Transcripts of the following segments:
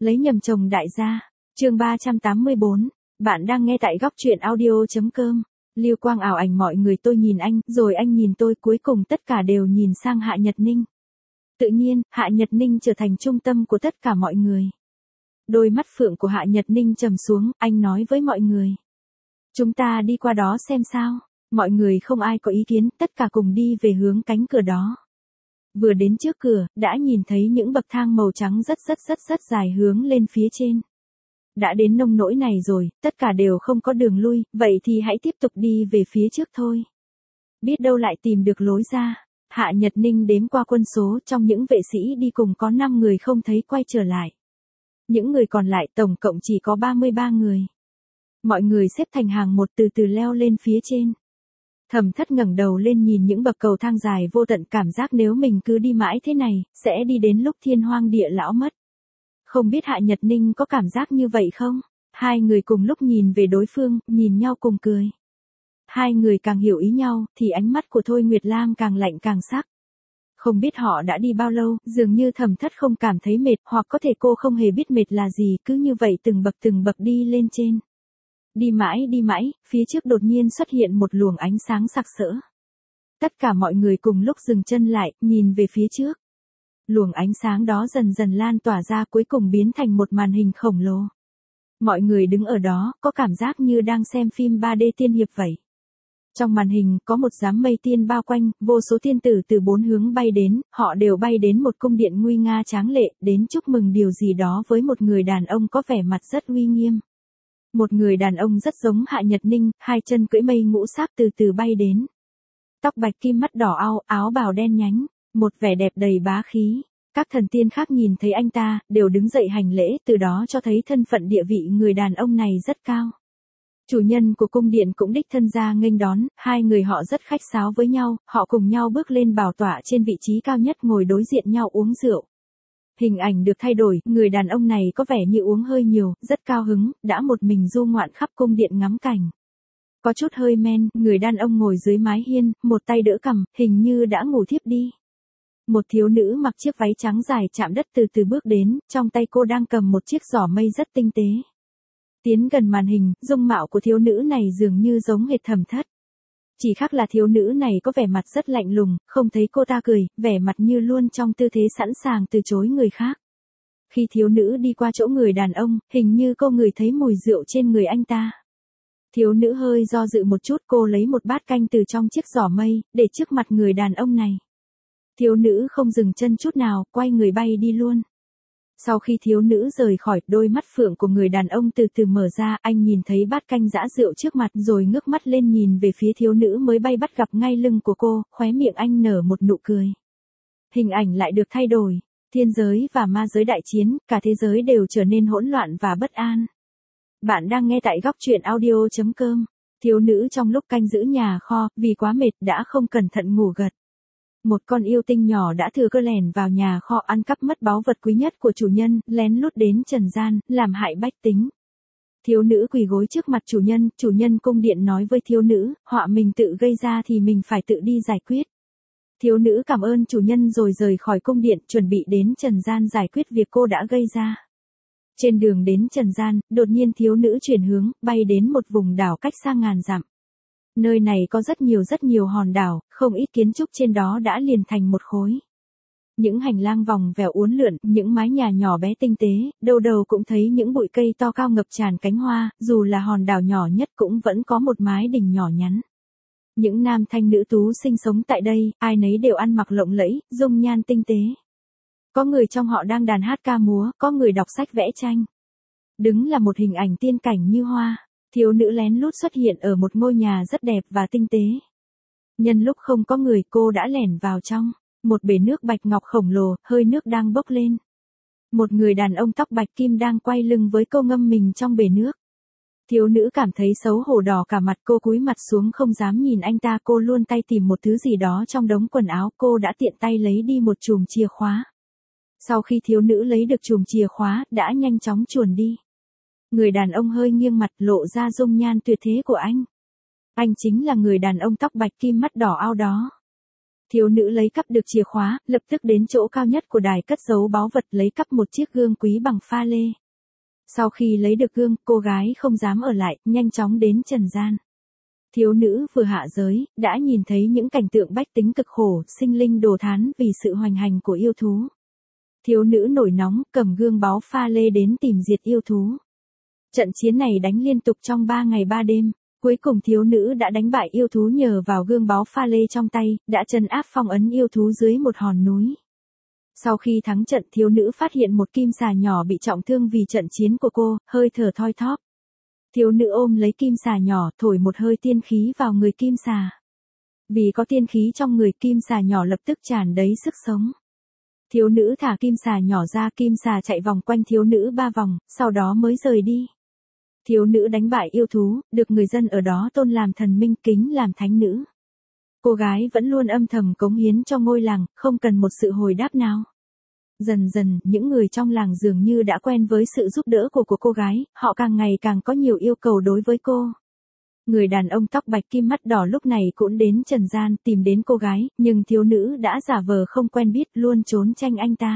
Lấy nhầm chồng đại gia. Chương 384. Bạn đang nghe tại góc truyện audio.com. Lưu quang ảo ảnh mọi người, tôi nhìn anh, rồi anh nhìn tôi, cuối cùng tất cả đều nhìn sang Hạ Nhật Ninh. Tự nhiên, Hạ Nhật Ninh trở thành trung tâm của tất cả mọi người. Đôi mắt phượng của Hạ Nhật Ninh trầm xuống, anh nói với mọi người. Chúng ta đi qua đó xem sao. Mọi người không ai có ý kiến, tất cả cùng đi về hướng cánh cửa đó. Vừa đến trước cửa, đã nhìn thấy những bậc thang màu trắng rất dài hướng lên phía trên. Đã đến nông nỗi này rồi, tất cả đều không có đường lui, vậy thì hãy tiếp tục đi về phía trước thôi. Biết đâu lại tìm được lối ra. Hạ Nhật Ninh đếm qua quân số, trong những vệ sĩ đi cùng có 5 người không thấy quay trở lại. Những người còn lại tổng cộng chỉ có 33 người. Mọi người xếp thành hàng một từ từ leo lên phía trên. Thẩm Thất ngẩng đầu lên nhìn những bậc cầu thang dài vô tận, cảm giác nếu mình cứ đi mãi thế này, sẽ đi đến lúc thiên hoang địa lão mất. Không biết Hạ Nhật Ninh có cảm giác như vậy không? Hai người cùng lúc nhìn về đối phương, nhìn nhau cùng cười. Hai người càng hiểu ý nhau, thì ánh mắt của Thôi Nguyệt Lam càng lạnh càng sắc. Không biết họ đã đi bao lâu, dường như Thẩm Thất không cảm thấy mệt, hoặc có thể cô không hề biết mệt là gì, cứ như vậy từng bậc đi lên trên. Đi mãi, phía trước đột nhiên xuất hiện một luồng ánh sáng sặc sỡ. Tất cả mọi người cùng lúc dừng chân lại, nhìn về phía trước. Luồng ánh sáng đó dần dần lan tỏa ra, cuối cùng biến thành một màn hình khổng lồ. Mọi người đứng ở đó, có cảm giác như đang xem phim 3D tiên hiệp vậy. Trong màn hình, có một đám mây tiên bao quanh, vô số tiên tử từ 4 hướng bay đến, họ đều bay đến một cung điện nguy nga tráng lệ, đến chúc mừng điều gì đó với một người đàn ông có vẻ mặt rất uy nghiêm. Một người đàn ông rất giống Hạ Nhật Ninh, hai chân cưỡi mây ngũ sắc từ từ bay đến. Tóc bạch kim, mắt đỏ au, áo bào đen nhánh, một vẻ đẹp đầy bá khí. Các thần tiên khác nhìn thấy anh ta, đều đứng dậy hành lễ, từ đó cho thấy thân phận địa vị người đàn ông này rất cao. Chủ nhân của cung điện cũng đích thân ra nghênh đón, hai người họ rất khách sáo với nhau, họ cùng nhau bước lên bảo tọa trên vị trí cao nhất, ngồi đối diện nhau uống rượu. Hình ảnh được thay đổi, người đàn ông này có vẻ như uống hơi nhiều, rất cao hứng, đã một mình du ngoạn khắp cung điện ngắm cảnh. Có chút hơi men, người đàn ông ngồi dưới mái hiên, một tay đỡ cằm, hình như đã ngủ thiếp đi. Một thiếu nữ mặc chiếc váy trắng dài chạm đất từ từ bước đến, trong tay cô đang cầm một chiếc giỏ mây rất tinh tế. Tiến gần màn hình, dung mạo của thiếu nữ này dường như giống hệt Thẩm Thất. Chỉ khác là thiếu nữ này có vẻ mặt rất lạnh lùng, không thấy cô ta cười, vẻ mặt như luôn trong tư thế sẵn sàng từ chối người khác. Khi thiếu nữ đi qua chỗ người đàn ông, hình như cô ngửi thấy mùi rượu trên người anh ta. Thiếu nữ hơi do dự một chút, cô lấy một bát canh từ trong chiếc giỏ mây, để trước mặt người đàn ông này. Thiếu nữ không dừng chân chút nào, quay người bay đi luôn. Sau khi thiếu nữ rời khỏi, đôi mắt phượng của người đàn ông từ từ mở ra, anh nhìn thấy bát canh giã rượu trước mặt rồi ngước mắt lên nhìn về phía thiếu nữ mới bay bắt gặp ngay lưng của cô, khóe miệng anh nở một nụ cười. Hình ảnh lại được thay đổi, thiên giới và ma giới đại chiến, cả thế giới đều trở nên hỗn loạn và bất an. Bạn đang nghe tại góc truyện audio.com. Thiếu nữ trong lúc canh giữ nhà kho, vì quá mệt đã không cẩn thận ngủ gật. Một con yêu tinh nhỏ đã thừa cơ lẻn vào nhà kho, ăn cắp mất báu vật quý nhất của chủ nhân, lén lút đến trần gian, làm hại bách tính. Thiếu nữ quỳ gối trước mặt chủ nhân cung điện nói với thiếu nữ, họa mình tự gây ra thì mình phải tự đi giải quyết. Thiếu nữ cảm ơn chủ nhân rồi rời khỏi cung điện, chuẩn bị đến trần gian giải quyết việc cô đã gây ra. Trên đường đến trần gian, đột nhiên thiếu nữ chuyển hướng, bay đến một vùng đảo cách xa ngàn dặm. Nơi này có rất nhiều hòn đảo, không ít kiến trúc trên đó đã liền thành một khối. Những hành lang vòng vèo uốn lượn, những mái nhà nhỏ bé tinh tế, đâu đầu cũng thấy những bụi cây to cao ngập tràn cánh hoa, dù là hòn đảo nhỏ nhất cũng vẫn có một mái đình nhỏ nhắn. Những nam thanh nữ tú sinh sống tại đây, ai nấy đều ăn mặc lộng lẫy, dung nhan tinh tế. Có người trong họ đang đàn hát ca múa, có người đọc sách vẽ tranh. Đứng là một hình ảnh tiên cảnh như hoa. Thiếu nữ lén lút xuất hiện ở một ngôi nhà rất đẹp và tinh tế. Nhân lúc không có người, cô đã lẻn vào trong. Một bể nước bạch ngọc khổng lồ, hơi nước đang bốc lên. Một người đàn ông tóc bạch kim đang quay lưng với cô ngâm mình trong bể nước. Thiếu nữ cảm thấy xấu hổ đỏ cả mặt, cô cúi mặt xuống không dám nhìn anh ta, cô luôn tay tìm một thứ gì đó trong đống quần áo, cô đã tiện tay lấy đi một chùm chìa khóa. Sau khi thiếu nữ lấy được chùm chìa khóa, đã nhanh chóng chuồn đi. Người đàn ông hơi nghiêng mặt, lộ ra dung nhan tuyệt thế của anh. Anh chính là người đàn ông tóc bạch kim, mắt đỏ ao đó. Thiếu nữ lấy cắp được chìa khóa, lập tức đến chỗ cao nhất của đài cất giấu báu vật lấy cắp một chiếc gương quý bằng pha lê. Sau khi lấy được gương, cô gái không dám ở lại, nhanh chóng đến trần gian. Thiếu nữ vừa hạ giới, đã nhìn thấy những cảnh tượng bách tính cực khổ, sinh linh đồ thán vì sự hoành hành của yêu thú. Thiếu nữ nổi nóng, cầm gương báu pha lê đến tìm diệt yêu thú. Trận chiến này đánh liên tục trong 3 ngày 3 đêm. Cuối cùng thiếu nữ đã đánh bại yêu thú nhờ vào gương báu pha lê trong tay, đã trấn áp phong ấn yêu thú dưới một hòn núi. Sau khi thắng trận, thiếu nữ phát hiện một kim xà nhỏ bị trọng thương vì trận chiến của cô, hơi thở thoi thóp. Thiếu nữ ôm lấy kim xà nhỏ, thổi một hơi tiên khí vào người kim xà. Vì có tiên khí trong người, kim xà nhỏ lập tức tràn đầy sức sống. Thiếu nữ thả kim xà nhỏ ra, kim xà chạy vòng quanh thiếu nữ 3 vòng, sau đó mới rời đi. Thiếu nữ đánh bại yêu thú, được người dân ở đó tôn làm thần minh, kính làm thánh nữ. Cô gái vẫn luôn âm thầm cống hiến cho ngôi làng, không cần một sự hồi đáp nào. Dần dần, những người trong làng dường như đã quen với sự giúp đỡ của cô gái, họ càng ngày càng có nhiều yêu cầu đối với cô. Người đàn ông tóc bạch kim mắt đỏ lúc này cũng đến trần gian tìm đến cô gái, nhưng thiếu nữ đã giả vờ không quen biết, luôn trốn tranh anh ta.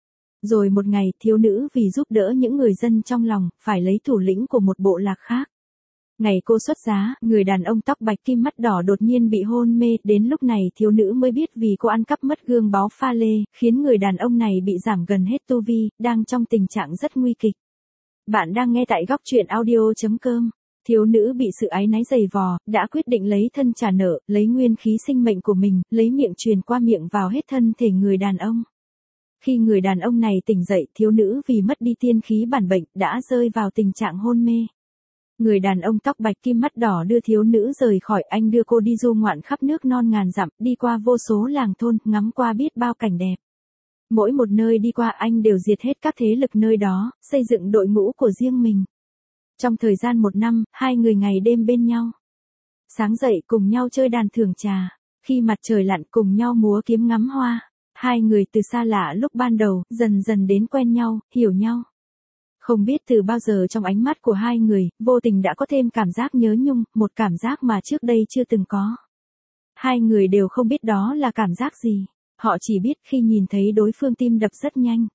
Rồi một ngày, thiếu nữ vì giúp đỡ những người dân trong lòng, phải lấy thủ lĩnh của một bộ lạc khác. Ngày cô xuất giá, người đàn ông tóc bạch kim mắt đỏ đột nhiên bị hôn mê, đến lúc này thiếu nữ mới biết vì cô ăn cắp mất gương báu pha lê, khiến người đàn ông này bị giảm gần hết tu vi, đang trong tình trạng rất nguy kịch. Bạn đang nghe tại góc truyện audio.com. Thiếu nữ bị sự áy náy dày vò, đã quyết định lấy thân trả nợ, lấy nguyên khí sinh mệnh của mình, lấy miệng truyền qua miệng vào hết thân thể người đàn ông. Khi người đàn ông này tỉnh dậy, thiếu nữ vì mất đi tiên khí bản bệnh, đã rơi vào tình trạng hôn mê. Người đàn ông tóc bạch kim mắt đỏ đưa thiếu nữ rời khỏi, anh đưa cô đi du ngoạn khắp nước non ngàn dặm, đi qua vô số làng thôn, ngắm qua biết bao cảnh đẹp. Mỗi một nơi đi qua anh đều diệt hết các thế lực nơi đó, xây dựng đội ngũ của riêng mình. Trong thời gian 1 năm, hai người ngày đêm bên nhau. Sáng dậy cùng nhau chơi đàn thưởng trà, khi mặt trời lặn cùng nhau múa kiếm ngắm hoa. Hai người từ xa lạ lúc ban đầu, dần dần đến quen nhau, hiểu nhau. Không biết từ bao giờ trong ánh mắt của hai người, vô tình đã có thêm cảm giác nhớ nhung, một cảm giác mà trước đây chưa từng có. Hai người đều không biết đó là cảm giác gì. Họ chỉ biết khi nhìn thấy đối phương tim đập rất nhanh.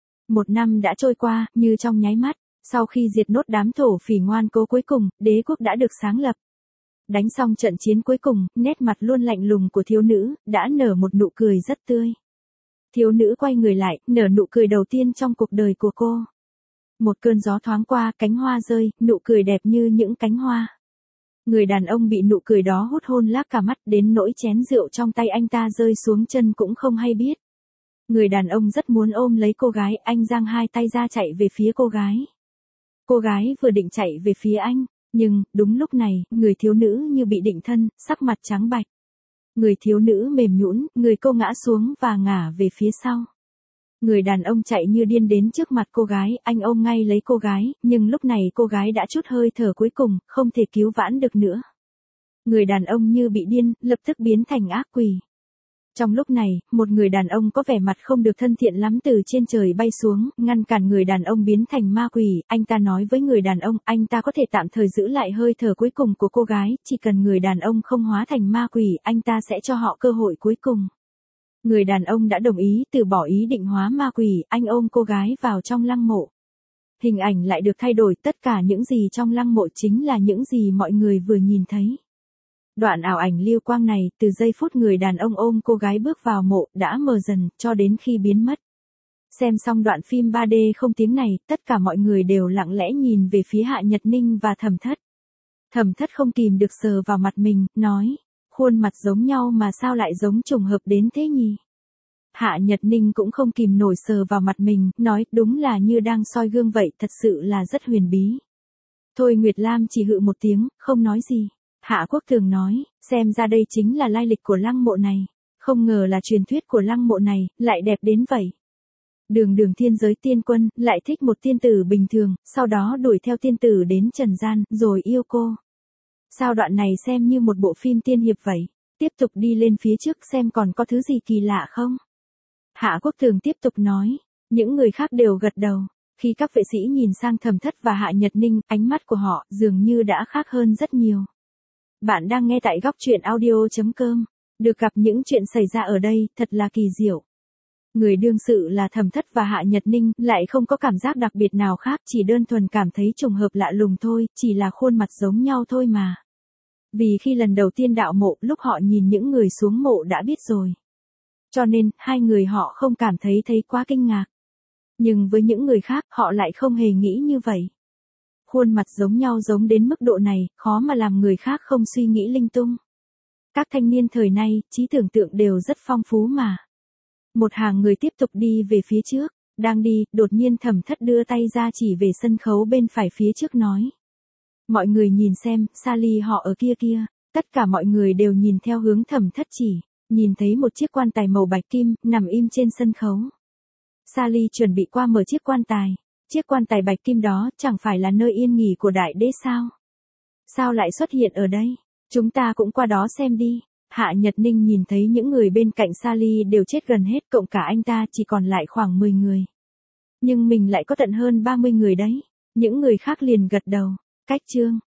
1 năm đã trôi qua, như trong nháy mắt. Sau khi diệt nốt đám thổ phỉ ngoan cố cuối cùng, đế quốc đã được sáng lập. Đánh xong trận chiến cuối cùng, nét mặt luôn lạnh lùng của thiếu nữ, đã nở một nụ cười rất tươi. Thiếu nữ quay người lại, nở nụ cười đầu tiên trong cuộc đời của cô. Một cơn gió thoáng qua, cánh hoa rơi, nụ cười đẹp như những cánh hoa. Người đàn ông bị nụ cười đó hút hôn lác cả mắt, đến nỗi chén rượu trong tay anh ta rơi xuống chân cũng không hay biết. Người đàn ông rất muốn ôm lấy cô gái, anh giang hai tay ra chạy về phía cô gái. Cô gái vừa định chạy về phía anh, nhưng, đúng lúc này, người thiếu nữ như bị định thân, sắc mặt trắng bạch. Người thiếu nữ mềm nhũn, người cô ngã xuống và ngả về phía sau. Người đàn ông chạy như điên đến trước mặt cô gái, anh ôm ngay lấy cô gái, nhưng lúc này cô gái đã trút hơi thở cuối cùng, không thể cứu vãn được nữa. Người đàn ông như bị điên, lập tức biến thành ác quỷ. Trong lúc này, một người đàn ông có vẻ mặt không được thân thiện lắm từ trên trời bay xuống, ngăn cản người đàn ông biến thành ma quỷ. Anh ta nói với người đàn ông, anh ta có thể tạm thời giữ lại hơi thở cuối cùng của cô gái, chỉ cần người đàn ông không hóa thành ma quỷ, anh ta sẽ cho họ cơ hội cuối cùng. Người đàn ông đã đồng ý, từ bỏ ý định hóa ma quỷ, anh ôm cô gái vào trong lăng mộ. Hình ảnh lại được thay đổi, tất cả những gì trong lăng mộ chính là những gì mọi người vừa nhìn thấy. Đoạn ảo ảnh lưu quang này, từ giây phút người đàn ông ôm cô gái bước vào mộ, đã mờ dần, cho đến khi biến mất. Xem xong đoạn phim 3D không tiếng này, tất cả mọi người đều lặng lẽ nhìn về phía Hạ Nhật Ninh và Thẩm Thất. Thẩm Thất không kìm được sờ vào mặt mình, nói, khuôn mặt giống nhau mà sao lại giống trùng hợp đến thế nhỉ? Hạ Nhật Ninh cũng không kìm nổi sờ vào mặt mình, nói, đúng là như đang soi gương vậy, thật sự là rất huyền bí. Thôi Nguyệt Lam chỉ hự một tiếng, không nói gì. Hạ Quốc Thường nói, xem ra đây chính là lai lịch của lăng mộ này. Không ngờ là truyền thuyết của lăng mộ này, lại đẹp đến vậy. Đường thiên giới tiên quân, lại thích một tiên tử bình thường, sau đó đuổi theo tiên tử đến trần gian, rồi yêu cô. Sao đoạn này xem như một bộ phim tiên hiệp vậy? Tiếp tục đi lên phía trước xem còn có thứ gì kỳ lạ không? Hạ Quốc Thường tiếp tục nói, những người khác đều gật đầu. Khi các vệ sĩ nhìn sang Thẩm Thất và Hạ Nhật Ninh, ánh mắt của họ dường như đã khác hơn rất nhiều. Bạn đang nghe tại góc truyện audio.com. Được gặp những chuyện xảy ra ở đây, thật là kỳ diệu. Người đương sự là Thẩm Thất và Hạ Nhật Ninh, lại không có cảm giác đặc biệt nào khác, chỉ đơn thuần cảm thấy trùng hợp lạ lùng thôi, chỉ là khuôn mặt giống nhau thôi mà. Vì khi lần đầu tiên đạo mộ, lúc họ nhìn những người xuống mộ đã biết rồi. Cho nên, hai người họ không cảm thấy quá kinh ngạc. Nhưng với những người khác, họ lại không hề nghĩ như vậy. Khuôn mặt giống nhau giống đến mức độ này, khó mà làm người khác không suy nghĩ linh tung. Các thanh niên thời nay, trí tưởng tượng đều rất phong phú mà. Một hàng người tiếp tục đi về phía trước, đang đi, đột nhiên Thẩm Thất đưa tay ra chỉ về sân khấu bên phải phía trước nói. Mọi người nhìn xem, Sally họ ở kia kia, tất cả mọi người đều nhìn theo hướng Thẩm Thất chỉ, nhìn thấy một chiếc quan tài màu bạch kim, nằm im trên sân khấu. Sally chuẩn bị qua mở chiếc quan tài, chiếc quan tài bạch kim đó chẳng phải là nơi yên nghỉ của đại đế sao? Sao lại xuất hiện ở đây? Chúng ta cũng qua đó xem đi. Hạ Nhật Ninh nhìn thấy những người bên cạnh Sally đều chết gần hết, cộng cả anh ta chỉ còn lại khoảng 10 người. Nhưng mình lại có tận hơn 30 người đấy. Những người khác liền gật đầu. Cách chương